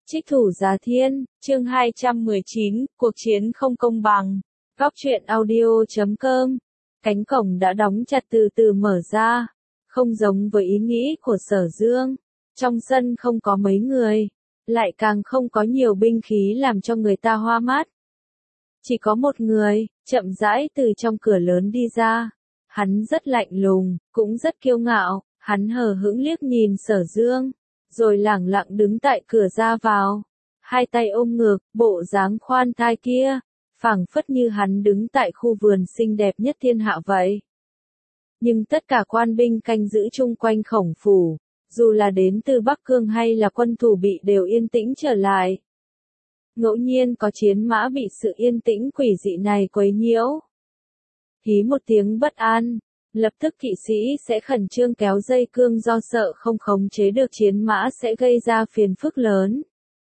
Trích thủ Giá Thiên, chương 219, cuộc chiến không công bằng. Góc truyện audio.com. Cánh cổng đã đóng chặt từ từ mở ra. Không giống với ý nghĩ của Sở Dương. Trong sân không có mấy người. Lại càng không có nhiều binh khí làm cho người ta hoa mắt. Chỉ có một người, chậm rãi từ trong cửa lớn đi ra. Hắn rất lạnh lùng, cũng rất kiêu ngạo. Hắn hờ hững liếc nhìn Sở Dương, rồi lẳng lặng đứng tại cửa ra vào, hai tay ôm ngực, bộ dáng khoan thai kia, phảng phất như hắn đứng tại khu vườn xinh đẹp nhất thiên hạ vậy. Nhưng tất cả quan binh canh giữ chung quanh Khổng phủ, dù là đến từ Bắc Cương hay là quân thủ bị đều yên tĩnh trở lại. Ngẫu nhiên có chiến mã bị sự yên tĩnh quỷ dị này quấy nhiễu. Hí một tiếng bất an. Lập tức kỵ sĩ sẽ khẩn trương kéo dây cương do sợ không khống chế được chiến mã sẽ gây ra phiền phức lớn.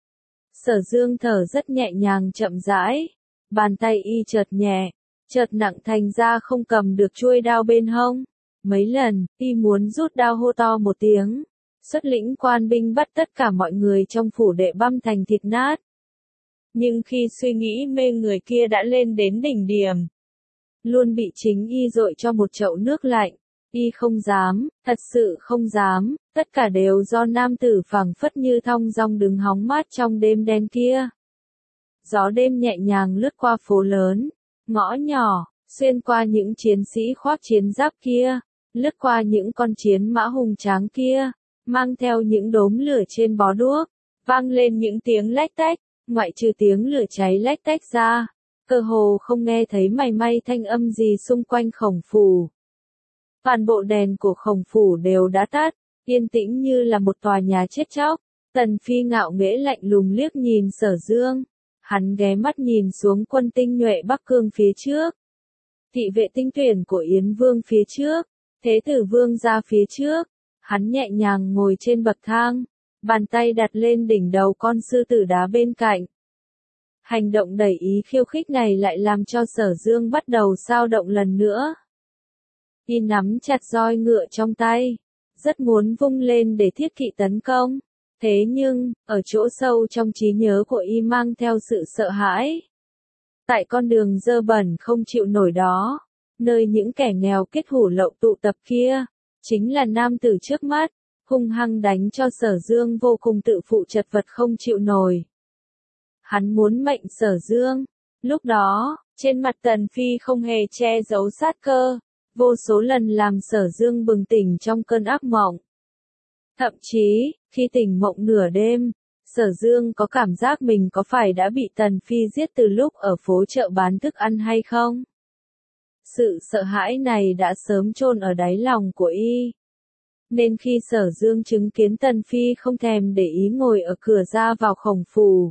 Sở Dương thở rất nhẹ nhàng chậm rãi, bàn tay y chợt nhẹ, chợt nặng thành ra không cầm được chuôi đao bên hông. Mấy lần, y muốn rút đao hô to một tiếng, xuất lĩnh quan binh bắt tất cả mọi người trong phủ đệ băm thành thịt nát. Nhưng khi suy nghĩ mê người kia đã lên đến đỉnh điểm, luôn bị chính y dội cho một chậu nước lạnh. Y không dám, thật sự không dám, tất cả đều do nam tử phảng phất như thong dong đứng hóng mát trong đêm đen kia. Gió đêm nhẹ nhàng lướt qua phố lớn, ngõ nhỏ, xuyên qua những chiến sĩ khoác chiến giáp kia, lướt qua những con chiến mã hùng tráng kia, mang theo những đốm lửa trên bó đuốc, vang lên những tiếng lách tách, ngoại trừ tiếng lửa cháy lách tách ra. Cơ hồ không nghe thấy mảy may thanh âm gì xung quanh Khổng phủ. Toàn bộ đèn của Khổng phủ đều đã tắt, yên tĩnh như là một tòa nhà chết chóc. Tần Phi ngạo nghễ lạnh lùng liếc nhìn Sở Dương. Hắn ghé mắt nhìn xuống quân tinh nhuệ Bắc Cương phía trước. Thị vệ tinh tuyển của Yến Vương phía trước. Thế tử Vương ra phía trước. Hắn nhẹ nhàng ngồi trên bậc thang. Bàn tay đặt lên đỉnh đầu con sư tử đá bên cạnh. Hành động đầy ý khiêu khích này lại làm cho Sở Dương bắt đầu xao động lần nữa. Y nắm chặt roi ngựa trong tay, rất muốn vung lên để thiết kỵ tấn công. Thế nhưng, ở chỗ sâu trong trí nhớ của Y mang theo sự sợ hãi. Tại con đường dơ bẩn không chịu nổi đó, nơi những kẻ nghèo kết hủ lậu tụ tập kia, chính là nam tử trước mắt, hung hăng đánh cho Sở Dương vô cùng tự phụ chật vật không chịu nổi. Hắn muốn mệnh Sở Dương. Lúc đó, trên mặt Tần Phi không hề che giấu sát cơ, vô số lần làm Sở Dương bừng tỉnh trong cơn ác mộng. Thậm chí, khi tỉnh mộng nửa đêm, Sở Dương có cảm giác mình có phải đã bị Tần Phi giết từ lúc ở phố chợ bán thức ăn hay không? Sự sợ hãi này đã sớm chôn ở đáy lòng của y. Nên khi Sở Dương chứng kiến Tần Phi không thèm để ý ngồi ở cửa ra vào Khổng phủ,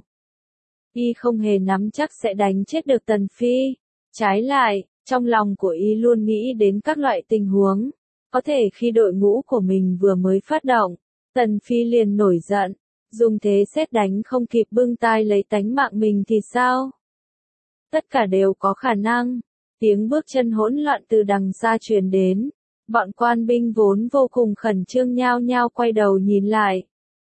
y không hề nắm chắc sẽ đánh chết được Tần Phi. Trái lại, trong lòng của y luôn nghĩ đến các loại tình huống. Có thể khi đội ngũ của mình vừa mới phát động, Tần Phi liền nổi giận, dùng thế sét đánh không kịp bưng tai lấy tánh mạng mình thì sao? Tất cả đều có khả năng. Tiếng bước chân hỗn loạn từ đằng xa truyền đến. Bọn quan binh vốn vô cùng khẩn trương nhao nhao quay đầu nhìn lại.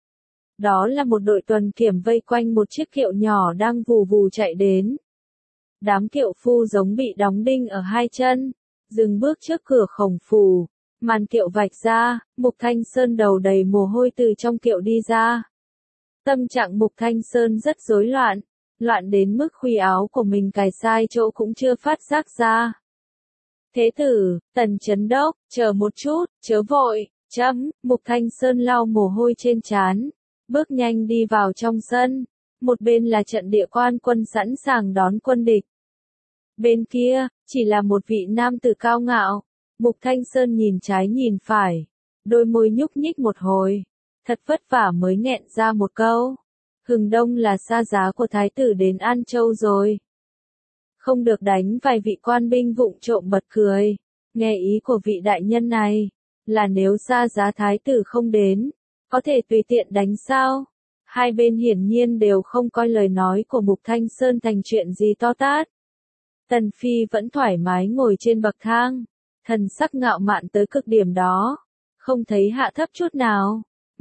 Đó là một đội tuần kiểm vây quanh một chiếc kiệu nhỏ đang vù vù chạy đến. Đám kiệu phu giống bị đóng đinh ở hai chân, dừng bước trước cửa Khổng phủ, màn kiệu vạch ra, Mục Thanh Sơn đầu đầy mồ hôi từ trong kiệu đi ra. Tâm trạng Mục Thanh Sơn rất rối loạn, loạn đến mức khuy áo của mình cài sai chỗ cũng chưa phát giác ra. Thế tử, Tần Chấn Đốc, chờ một chút, chớ vội, Mục Thanh Sơn lau mồ hôi trên trán. Bước nhanh đi vào trong sân, một bên là trận địa quan quân sẵn sàng đón quân địch. Bên kia, chỉ là một vị nam tử cao ngạo. Mục Thanh Sơn nhìn trái nhìn phải, đôi môi nhúc nhích một hồi, thật vất vả mới nghẹn ra một câu. Hừng đông là xa giá của thái tử đến An Châu rồi. Không được đánh. Vài vị quan binh vụng trộm bật cười, nghe ý của vị đại nhân này, là nếu xa giá thái tử không đến, có thể tùy tiện đánh sao? Hai bên hiển nhiên đều không coi lời nói của Mục Thanh Sơn thành chuyện gì to tát. Tần Phi vẫn thoải mái ngồi trên bậc thang, thần sắc ngạo mạn tới cực điểm đó, không thấy hạ thấp chút nào,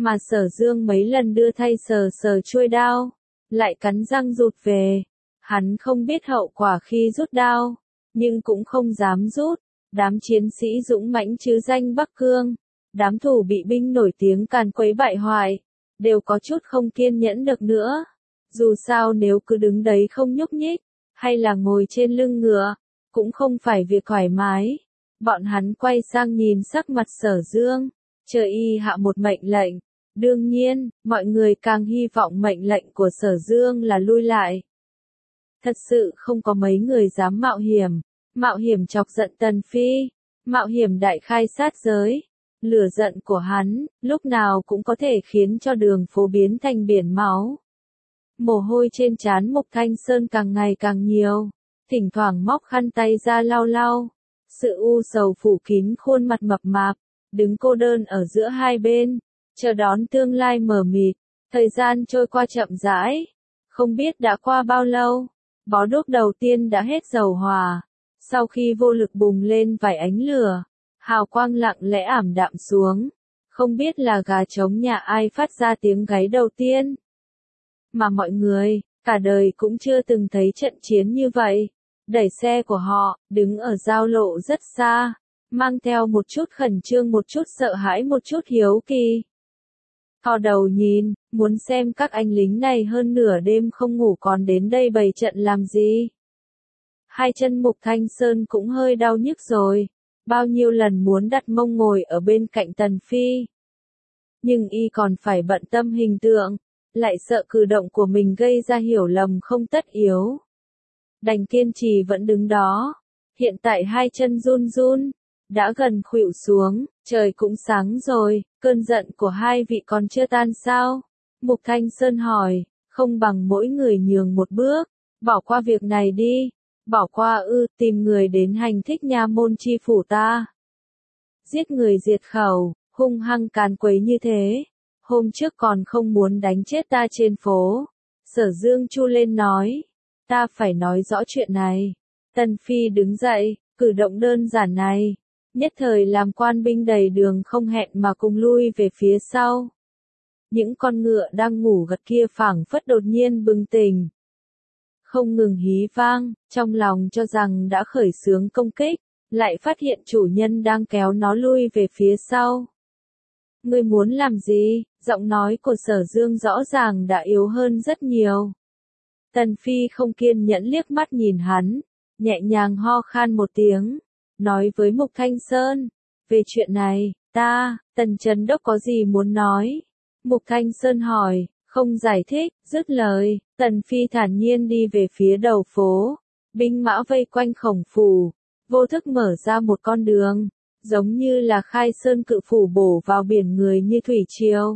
Mà Sở Dương mấy lần đưa thay sờ sờ chuôi đao, lại cắn răng rụt về. Hắn không biết hậu quả khi rút đao, nhưng cũng không dám rút. Đám chiến sĩ dũng mãnh chứ danh Bắc Cương, đám thủ bị binh nổi tiếng càn quấy bại hoại, đều có chút không kiên nhẫn được nữa. Dù sao nếu cứ đứng đấy không nhúc nhích, hay là ngồi trên lưng ngựa, cũng không phải việc thoải mái. Bọn hắn quay sang nhìn sắc mặt Sở Dương, chờ y hạ một mệnh lệnh. Đương nhiên, mọi người càng hy vọng mệnh lệnh của Sở Dương là lui lại. Thật sự không có mấy người dám mạo hiểm chọc giận Tần Phi, mạo hiểm đại khai sát giới. Lửa giận của hắn, lúc nào cũng có thể khiến cho đường phố biến thành biển máu. Mồ hôi trên trán Mục Thanh Sơn càng ngày càng nhiều, thỉnh thoảng móc khăn tay ra lau lau. Sự u sầu phủ kín khuôn mặt mập mạp, đứng cô đơn ở giữa hai bên, chờ đón tương lai mờ mịt. Thời gian trôi qua chậm rãi, không biết đã qua bao lâu, bó đuốc đầu tiên đã hết dầu hỏa. Sau khi vô lực bùng lên vài ánh lửa, hào quang lặng lẽ ảm đạm xuống, không biết là gà trống nhà ai phát ra tiếng gáy đầu tiên. Mà mọi người, cả đời cũng chưa từng thấy trận chiến như vậy. Đẩy xe của họ, đứng ở giao lộ rất xa, mang theo một chút khẩn trương, một chút sợ hãi, một chút hiếu kỳ. Thò đầu nhìn, muốn xem các anh lính này hơn nửa đêm không ngủ còn đến đây bày trận làm gì. Hai chân Mục Thanh Sơn cũng hơi đau nhức rồi, bao nhiêu lần muốn đặt mông ngồi ở bên cạnh Tần Phi. Nhưng y còn phải bận tâm hình tượng, lại sợ cử động của mình gây ra hiểu lầm không tất yếu. Đành kiên trì vẫn đứng đó, hiện tại hai chân run run, đã gần khuỵu xuống, trời cũng sáng rồi, cơn giận của hai vị còn chưa tan sao? Mục Thanh Sơn hỏi, không bằng mỗi người nhường một bước, bỏ qua việc này đi. Bỏ qua tìm người đến hành thích nha môn chi phủ ta. Giết người diệt khẩu, hung hăng càn quấy như thế. Hôm trước còn không muốn đánh chết ta trên phố. Sở Dương chu lên nói, ta phải nói rõ chuyện này. Tần Phi đứng dậy, cử động đơn giản này, nhất thời làm quan binh đầy đường không hẹn mà cùng lui về phía sau. Những con ngựa đang ngủ gật kia phảng phất đột nhiên bừng tỉnh. Không ngừng hí vang, trong lòng cho rằng đã khởi xướng công kích, lại phát hiện chủ nhân đang kéo nó lui về phía sau. Ngươi muốn làm gì? Giọng nói của Sở Dương rõ ràng đã yếu hơn rất nhiều. Tần Phi không kiên nhẫn liếc mắt nhìn hắn, nhẹ nhàng ho khan một tiếng, nói với Mục Thanh Sơn, về chuyện này, Tần Trấn Đốc có gì muốn nói? Mục Thanh Sơn hỏi, không giải thích, dứt lời, Tần Phi thản nhiên đi về phía đầu phố, binh mã vây quanh Khổng phủ, vô thức mở ra một con đường, giống như là khai sơn cự phủ bổ vào biển người như thủy triều.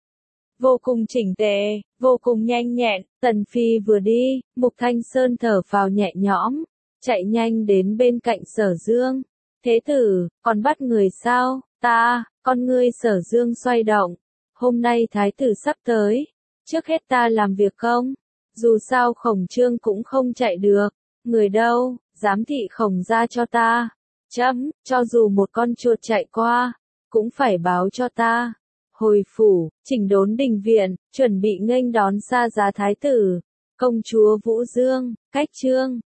Vô cùng chỉnh tề, vô cùng nhanh nhẹn, Tần Phi vừa đi, Mục Thanh Sơn thở phào nhẹ nhõm, chạy nhanh đến bên cạnh Sở Dương. Thế tử, còn bắt người sao? Con ngươi Sở Dương xoay động, hôm nay thái tử sắp tới, trước hết ta làm việc không? Dù sao Khổng Trương cũng không chạy được, người đâu, giám thị Khổng gia cho ta. Cho dù một con chuột chạy qua, cũng phải báo cho ta. Hồi phủ, chỉnh đốn đình viện, chuẩn bị nghênh đón xa giá thái tử, công chúa Vũ Dương, Cách Trương,